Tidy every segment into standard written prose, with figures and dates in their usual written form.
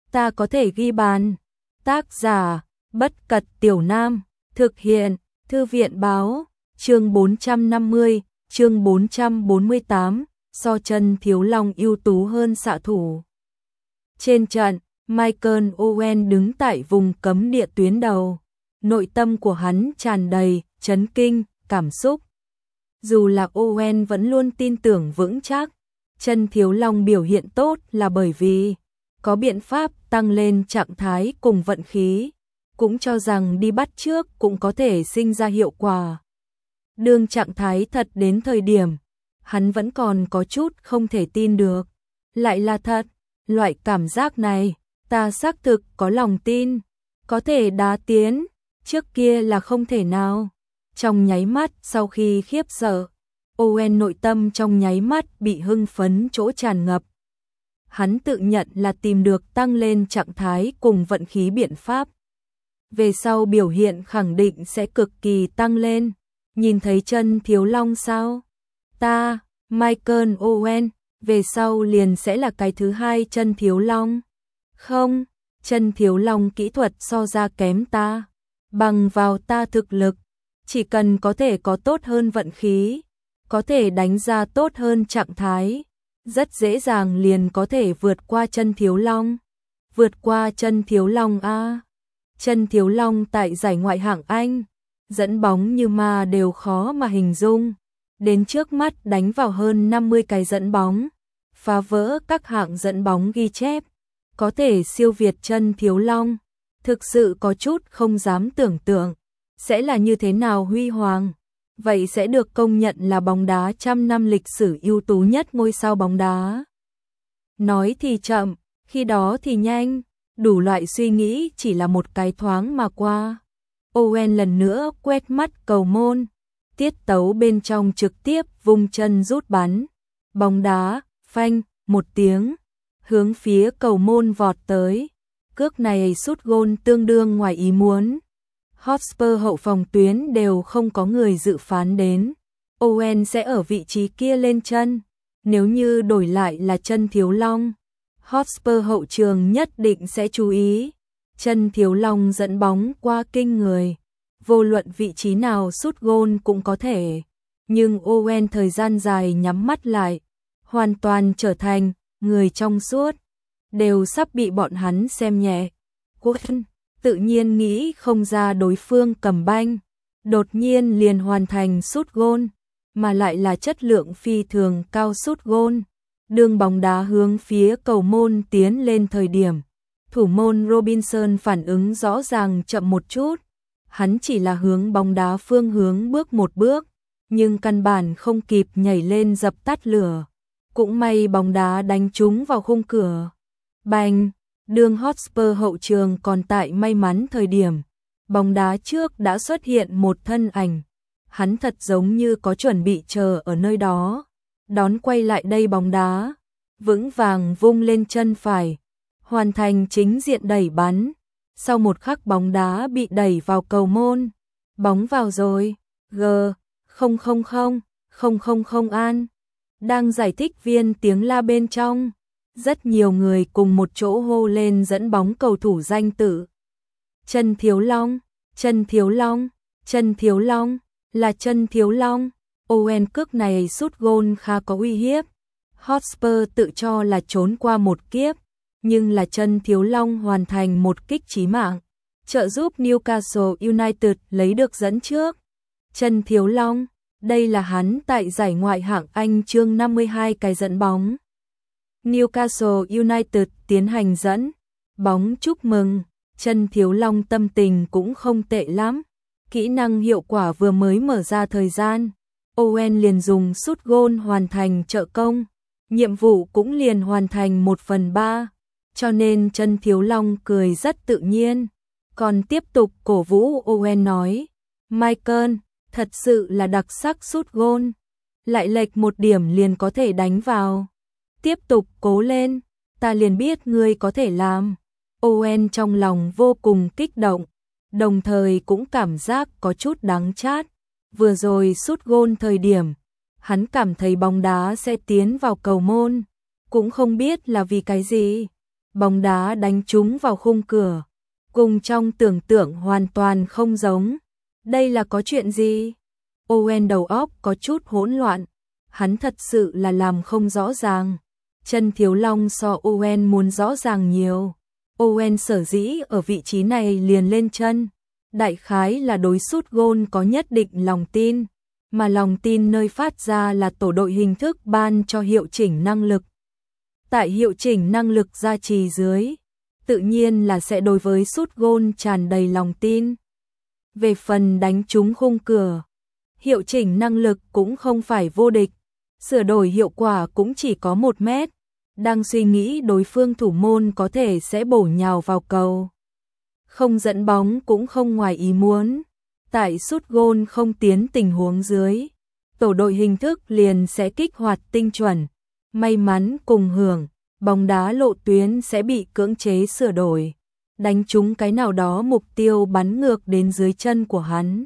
ta có thể ghi bàn. Tác giả, Bất Cật Tiểu Nam, thực hiện, Thư viện Báo, chương 450, chương 448, so Trần Thiếu Long ưu tú hơn xạ thủ. Trên trận, Michael Owen đứng tại vùng cấm địa tuyến đầu. Nội tâm của hắn tràn đầy chấn kinh, cảm xúc. Dù là Owen vẫn luôn tin tưởng vững chắc, Trần Thiếu Long biểu hiện tốt là bởi vì có biện pháp tăng lên trạng thái cùng vận khí, cũng cho rằng đi bắt trước cũng có thể sinh ra hiệu quả. Đương trạng thái thật đến thời điểm, hắn vẫn còn có chút không thể tin được. Lại là thật, loại cảm giác này, ta xác thực có lòng tin, có thể đá tiến, trước kia là không thể nào. Trong nháy mắt sau khi khiếp sợ, Owen nội tâm trong nháy mắt bị hưng phấn chỗ tràn ngập. Hắn tự nhận là tìm được tăng lên trạng thái cùng vận khí biện pháp. Về sau biểu hiện khẳng định sẽ cực kỳ tăng lên. Nhìn thấy Trần Thiếu Long sao? Ta, Michael Owen, về sau liền sẽ là cái thứ hai Trần Thiếu Long. Không, Trần Thiếu Long kỹ thuật so ra kém ta. Bằng vào ta thực lực, chỉ cần có thể có tốt hơn vận khí, có thể đánh ra tốt hơn trạng thái, rất dễ dàng liền có thể vượt qua Trần Thiếu Long. Vượt qua Trần Thiếu Long a. Trần Thiếu Long tại giải ngoại hạng Anh, dẫn bóng như ma đều khó mà hình dung. Đến trước mắt đánh vào hơn 50 cái dẫn bóng, phá vỡ các hạng dẫn bóng ghi chép, có thể siêu việt Trần Thiếu Long. Thực sự có chút không dám tưởng tượng, sẽ là như thế nào huy hoàng. Vậy sẽ được công nhận là bóng đá trăm năm lịch sử ưu tú nhất ngôi sao bóng đá. Nói thì chậm, khi đó thì nhanh, đủ loại suy nghĩ chỉ là một cái thoáng mà qua. Owen lần nữa quét mắt cầu môn, tiết tấu bên trong trực tiếp vung chân rút bắn. Bóng đá, phanh, một tiếng, hướng phía cầu môn vọt tới. Cước này sút gôn tương đương ngoài ý muốn. Hotspur hậu phòng tuyến đều không có người dự phán đến Owen sẽ ở vị trí kia lên chân. Nếu như đổi lại là Trần Thiếu Long, Hotspur hậu trường nhất định sẽ chú ý. Trần Thiếu Long dẫn bóng qua kinh người, vô luận vị trí nào sút gôn cũng có thể. Nhưng Owen thời gian dài nhắm mắt lại, hoàn toàn trở thành người trong suốt, đều sắp bị bọn hắn xem nhẹ. Quân tự nhiên nghĩ không ra đối phương cầm banh, đột nhiên liền hoàn thành sút gôn, mà lại là chất lượng phi thường cao sút gôn. Đường bóng đá hướng phía cầu môn tiến lên thời điểm, thủ môn Robinson phản ứng rõ ràng chậm một chút. Hắn chỉ là hướng bóng đá phương hướng bước một bước, nhưng căn bản không kịp nhảy lên dập tắt lửa. Cũng may bóng đá đánh trúng vào khung cửa. Bành! Đường Hotspur hậu trường còn tại may mắn thời điểm, bóng đá trước đã xuất hiện một thân ảnh. Hắn thật giống như có chuẩn bị chờ ở nơi đó. Đón quay lại đây bóng đá, vững vàng vung lên chân phải, hoàn thành chính diện đẩy bắn. Sau một khắc bóng đá bị đẩy vào cầu môn. Bóng vào rồi. G000000 an. Đang giải thích viên tiếng la bên trong. Rất nhiều người cùng một chỗ hô lên dẫn bóng cầu thủ danh tự. Trần Thiếu Long, Trần Thiếu Long, Trần Thiếu Long, là Trần Thiếu Long. Owen cước này sút gôn khá có uy hiếp. Hotspur tự cho là trốn qua một kiếp, nhưng là Trần Thiếu Long hoàn thành một kích chí mạng, trợ giúp Newcastle United lấy được dẫn trước. Trần Thiếu Long, đây là hắn tại giải ngoại hạng Anh chương 52 cái dẫn bóng. Newcastle United tiến hành dẫn bóng chúc mừng. Trần Thiếu Long tâm tình cũng không tệ lắm. Kỹ năng hiệu quả vừa mới mở ra thời gian, Owen liền dùng sút gôn hoàn thành trợ công. Nhiệm vụ cũng liền hoàn thành 1/3, cho nên Trần Thiếu Long cười rất tự nhiên. Còn tiếp tục cổ vũ Owen nói, Michael, thật sự là đặc sắc sút gôn. Lại lệch một điểm liền có thể đánh vào. Tiếp tục cố lên, ta liền biết ngươi có thể làm. Owen trong lòng vô cùng kích động, đồng thời cũng cảm giác có chút đắng chát. Vừa rồi sút gôn thời điểm, hắn cảm thấy bóng đá sẽ tiến vào cầu môn, cũng không biết là vì cái gì. bóng đá đánh trúng vào khung cửa, cùng trong tưởng tượng hoàn toàn không giống. Đây là có chuyện gì? Owen đầu óc có chút hỗn loạn, hắn thật sự là làm không rõ ràng. Chân Thiếu Long so Owen muốn rõ ràng nhiều. Owen sở dĩ ở vị trí này liền lên chân, đại khái là đối sút gôn có nhất định lòng tin, mà lòng tin nơi phát ra là tổ đội hình thức ban cho hiệu chỉnh năng lực. Tại hiệu chỉnh năng lực gia trì dưới, tự nhiên là sẽ đối với sút gôn tràn đầy lòng tin. Về phần đánh trúng khung cửa, hiệu chỉnh năng lực cũng không phải vô địch, sửa đổi hiệu quả cũng chỉ có 1 mét, đang suy nghĩ đối phương thủ môn có thể sẽ bổ nhào vào cầu. Không dẫn bóng cũng không ngoài ý muốn, tại sút gôn không tiến tình huống dưới, tổ đội hình thức liền sẽ kích hoạt tinh chuẩn, may mắn cùng hưởng, bóng đá lộ tuyến sẽ bị cưỡng chế sửa đổi, đánh trúng cái nào đó mục tiêu bắn ngược đến dưới chân của hắn.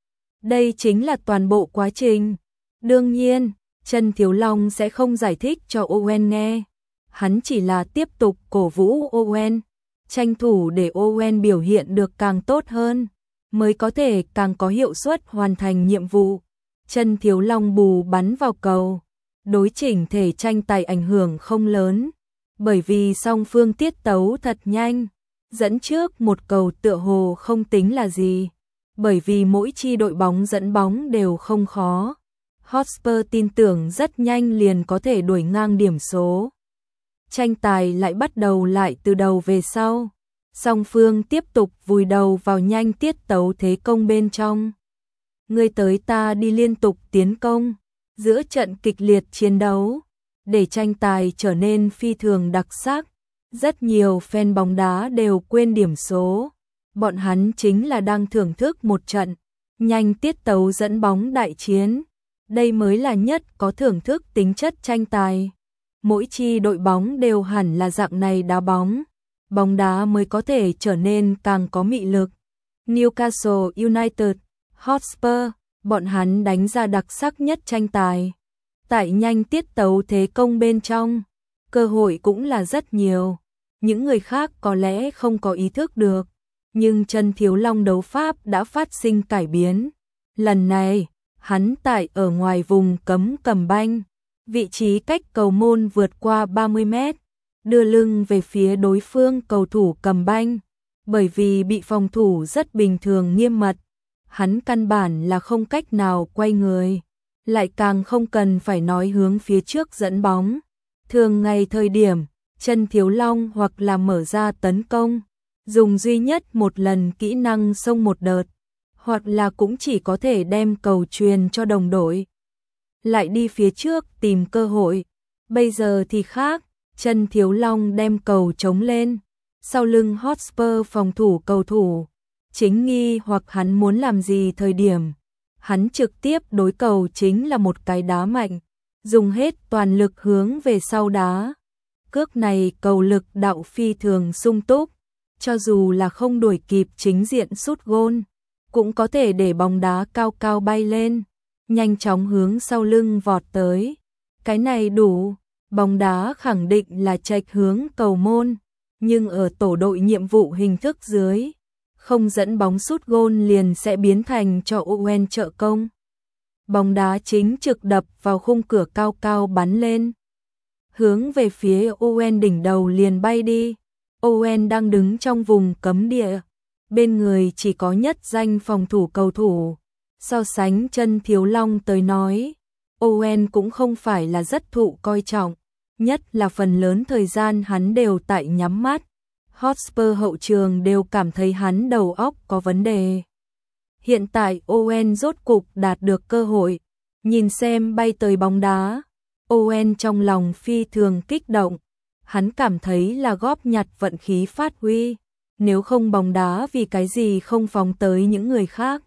Đây chính là toàn bộ quá trình. Đương nhiên, Chân Thiếu Long sẽ không giải thích cho Owen nghe. Hắn chỉ là tiếp tục cổ vũ Owen, tranh thủ để Owen biểu hiện được càng tốt hơn, mới có thể càng có hiệu suất hoàn thành nhiệm vụ. Chân Thiếu Long bù bắn vào cầu, đối chỉnh thể tranh tài ảnh hưởng không lớn, bởi vì song phương tiết tấu thật nhanh, dẫn trước một cầu tựa hồ không tính là gì, bởi vì mỗi chi đội bóng dẫn bóng đều không khó. Hotspur tin tưởng rất nhanh liền có thể đuổi ngang điểm số. Tranh tài lại bắt đầu lại từ đầu về sau. Song phương tiếp tục vùi đầu vào nhanh tiết tấu thế công bên trong. Người tới ta đi liên tục tiến công, giữa trận kịch liệt chiến đấu, để tranh tài trở nên phi thường đặc sắc. Rất nhiều fan bóng đá đều quên điểm số. Bọn hắn chính là đang thưởng thức một trận nhanh tiết tấu dẫn bóng đại chiến. Đây mới là nhất có thưởng thức tính chất tranh tài. Mỗi chi đội bóng đều hẳn là dạng này đá bóng, bóng đá mới có thể trở nên càng có mị lực. Newcastle United, Hotspur, bọn hắn đánh ra đặc sắc nhất tranh tài. Tại nhanh tiết tấu thế công bên trong, cơ hội cũng là rất nhiều. Những người khác có lẽ không có ý thức được, nhưng Chân Thiếu Long đấu pháp đã phát sinh cải biến. Lần này, hắn tại ở ngoài vùng cấm cầm banh, vị trí cách cầu môn vượt qua 30 mét, đưa lưng về phía đối phương cầu thủ cầm banh, bởi vì bị phòng thủ rất bình thường nghiêm mật, hắn căn bản là không cách nào quay người, lại càng không cần phải nói hướng phía trước dẫn bóng. Thường ngày thời điểm, Chân Thiếu Long hoặc là mở ra tấn công, dùng duy nhất một lần kỹ năng xông một đợt, hoặc là cũng chỉ có thể đem cầu truyền cho đồng đội, lại đi phía trước tìm cơ hội. Bây giờ thì khác, Chân Thiếu Long đem cầu chống lên, sau lưng Hotspur phòng thủ cầu thủ, chính nghi hoặc hắn muốn làm gì thời điểm, hắn trực tiếp đối cầu chính là một cái đá mạnh, dùng hết toàn lực hướng về sau đá. Cước này cầu lực đạo phi thường sung túc, cho dù là không đuổi kịp chính diện sút gôn, cũng có thể để bóng đá cao cao bay lên, nhanh chóng hướng sau lưng vọt tới. Cái này đủ, bóng đá khẳng định là chệch hướng cầu môn, nhưng ở tổ đội nhiệm vụ hình thức dưới, không dẫn bóng sút gôn liền sẽ biến thành cho Owen trợ công. Bóng đá chính trực đập vào khung cửa cao cao bắn lên, hướng về phía Owen đỉnh đầu liền bay đi. Owen đang đứng trong vùng cấm địa, bên người chỉ có nhất danh phòng thủ cầu thủ. So sánh Chân Thiếu Long tới nói, Owen cũng không phải là rất thụ coi trọng, nhất là phần lớn thời gian hắn đều tại nhắm mắt. Hotspur hậu trường đều cảm thấy hắn đầu óc có vấn đề. Hiện tại Owen rốt cục đạt được cơ hội, nhìn xem bay tới bóng đá, Owen trong lòng phi thường kích động, hắn cảm thấy là góp nhặt vận khí phát huy, nếu không bóng đá vì cái gì không phóng tới những người khác,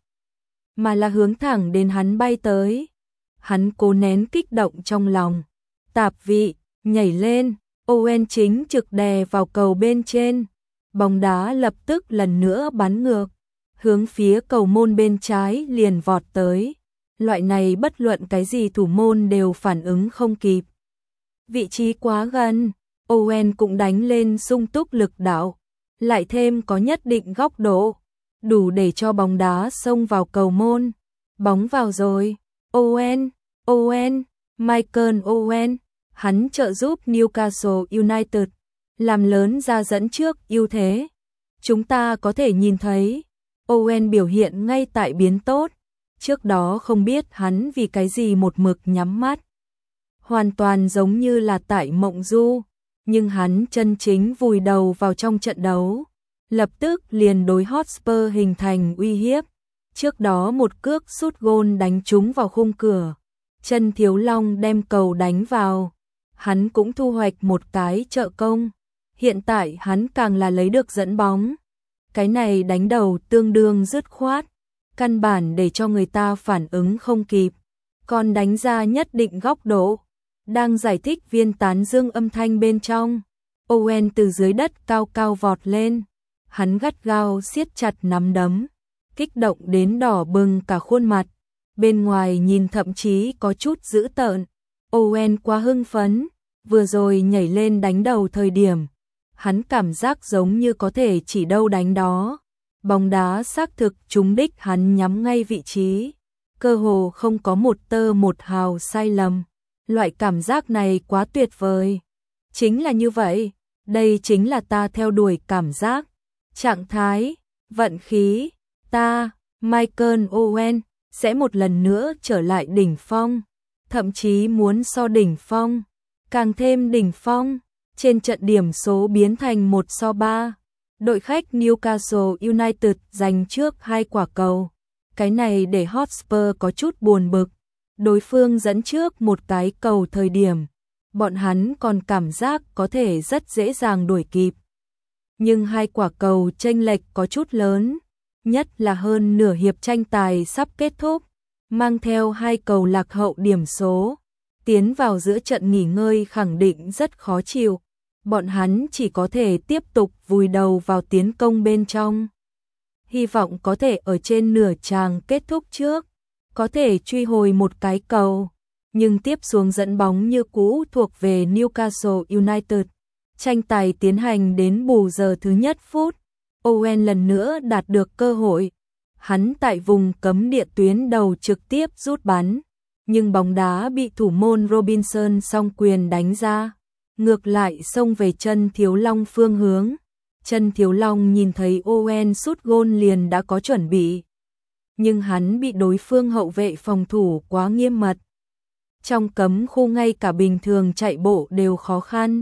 mà là hướng thẳng đến hắn bay tới. Hắn cố nén kích động trong lòng, tạp vị, nhảy lên, Owen chính trực đè vào cầu bên trên, bóng đá lập tức lần nữa bắn ngược, hướng phía cầu môn bên trái liền vọt tới. Loại này bất luận cái gì thủ môn đều phản ứng không kịp. Vị trí quá gần, Owen cũng đánh lên sung túc lực đạo, lại thêm có nhất định góc độ, đủ để cho bóng đá xông vào cầu môn. Bóng vào rồi. Owen, Michael Owen, hắn trợ giúp Newcastle United làm lớn ra dẫn trước ưu thế. Chúng ta có thể nhìn thấy Owen biểu hiện ngay tại biến tốt, trước đó không biết hắn vì cái gì một mực nhắm mắt. Hoàn toàn giống như là tại mộng du, nhưng hắn chân chính vùi đầu vào trong trận đấu, lập tức liền đối Hotspur hình thành uy hiếp. Trước đó một cước sút gôn đánh trúng vào khung cửa, Chân Thiếu Long đem cầu đánh vào, hắn cũng thu hoạch một cái trợ công. Hiện tại hắn càng là lấy được dẫn bóng. Cái này đánh đầu tương đương dứt khoát, căn bản để cho người ta phản ứng không kịp, còn đánh ra nhất định góc độ. Đang giải thích viên tán dương âm thanh bên trong, Owen từ dưới đất cao cao vọt lên, hắn gắt gao siết chặt nắm đấm, kích động đến đỏ bừng cả khuôn mặt, bên ngoài nhìn thậm chí có chút dữ tợn. Owen quá hưng phấn, vừa rồi nhảy lên đánh đầu thời điểm, hắn cảm giác giống như có thể chỉ đâu đánh đó. Bóng đá xác thực trúng đích hắn nhắm ngay vị trí, cơ hồ không có một tơ một hào sai lầm. Loại cảm giác này quá tuyệt vời. Chính là như vậy, đây chính là ta theo đuổi cảm giác, trạng thái, vận khí. Ta, Michael Owen, sẽ một lần nữa trở lại đỉnh phong, thậm chí muốn so đỉnh phong, càng thêm đỉnh phong. Trên trận điểm số biến thành 1-3, đội khách Newcastle United giành trước 2 quả cầu. Cái này để Hotspur có chút buồn bực. Đối phương dẫn trước một cái cầu thời điểm, bọn hắn còn cảm giác có thể rất dễ dàng đuổi kịp. Nhưng 2 quả cầu chênh lệch có chút lớn, nhất là hơn nửa hiệp tranh tài sắp kết thúc, mang theo 2 cầu lạc hậu điểm số, tiến vào giữa trận nghỉ ngơi khẳng định rất khó chịu. Bọn hắn chỉ có thể tiếp tục vùi đầu vào tiến công bên trong, hy vọng có thể ở trên nửa chàng kết thúc trước có thể truy hồi một cái cầu, nhưng tiếp xuống dẫn bóng như cũ thuộc về Newcastle United. Tranh tài tiến hành đến bù giờ thứ nhất phút, Owen lần nữa đạt được cơ hội, hắn tại vùng cấm địa tuyến đầu trực tiếp rút bắn, nhưng bóng đá bị thủ môn Robinson song quyền đánh ra, ngược lại xông về Chân Thiếu Long phương hướng. Chân Thiếu Long nhìn thấy Owen sút gôn liền đã có chuẩn bị, nhưng hắn bị đối phương hậu vệ phòng thủ quá nghiêm mật. Trong cấm khu ngay cả bình thường chạy bộ đều khó khăn.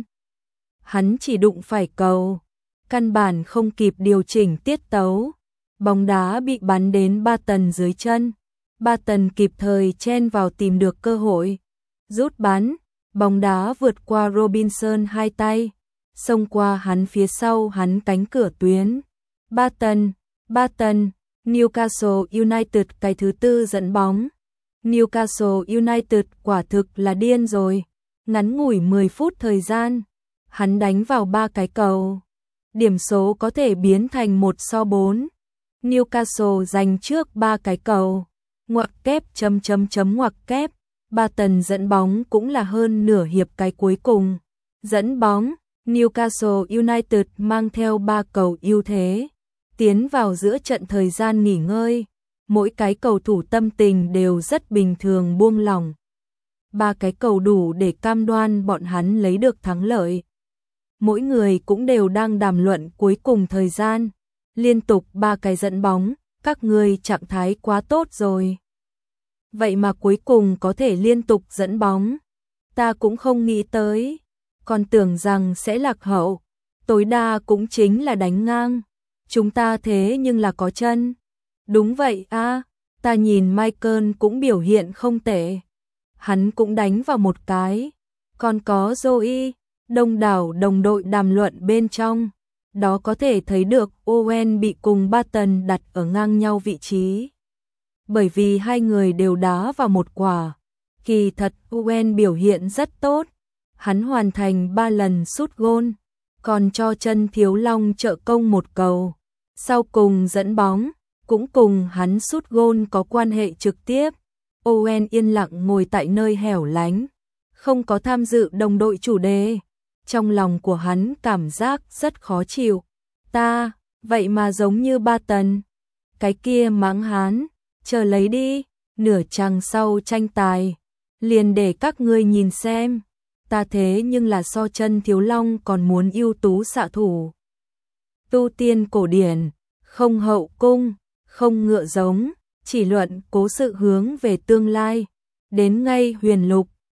Hắn chỉ đụng phải cầu, căn bản không kịp điều chỉnh tiết tấu. Bóng đá bị bắn đến Barton dưới chân. Barton kịp thời chen vào tìm được cơ hội, rút bắn, bóng đá vượt qua Robinson hai tay, xông qua hắn phía sau hắn cánh cửa tuyến. Barton, Newcastle United cái thứ tư dẫn bóng. Newcastle United quả thực là điên rồi. Ngắn ngủi 10 phút thời gian, hắn đánh vào 3 cái cầu. Điểm số có thể biến thành 1-4. Newcastle giành trước 3 cái cầu. Ngoặc kép ngoặc kép. Barton dẫn bóng cũng là hơn nửa hiệp cái cuối cùng. Dẫn bóng, Newcastle United mang theo 3 cầu ưu thế, tiến vào giữa trận thời gian nghỉ ngơi. Mỗi cái cầu thủ tâm tình đều rất bình thường buông lỏng. 3 cái cầu đủ để cam đoan bọn hắn lấy được thắng lợi. Mỗi người cũng đều đang đàm luận cuối cùng thời gian. Liên tục 3 cái dẫn bóng, các ngươi trạng thái quá tốt rồi. Vậy mà cuối cùng có thể liên tục dẫn bóng. Ta cũng không nghĩ tới, còn tưởng rằng sẽ lạc hậu. Tối đa cũng chính là đánh ngang. Chúng ta thế nhưng là có chân. Đúng vậy a, ta nhìn Michael cũng biểu hiện không tệ. Hắn cũng đánh vào một cái. Còn có Joey, đông đảo đồng đội đàm luận bên trong. Đó có thể thấy được Owen bị cùng Barton đặt ở ngang nhau vị trí. Bởi vì hai người đều đá vào một quả. Kỳ thật Owen biểu hiện rất tốt. Hắn hoàn thành 3 lần sút gôn, còn cho Chân Thiếu Long trợ công một cầu. Sau cùng dẫn bóng, cũng cùng hắn sút gôn có quan hệ trực tiếp. Owen yên lặng ngồi tại nơi hẻo lánh, không có tham dự đồng đội chủ đề. trong lòng của hắn cảm giác rất khó chịu. Ta, vậy mà giống như Ba Tần. Cái kia mãng hán, chờ lấy đi, nửa chặng sau tranh tài, liền để các ngươi nhìn xem. Ta thế nhưng là so chân Thiếu Long còn muốn ưu tú xạ thủ. Tu tiên cổ điển, không hậu cung, không ngựa giống, chỉ luận cố sự hướng về tương lai. Đến ngay huyền lục,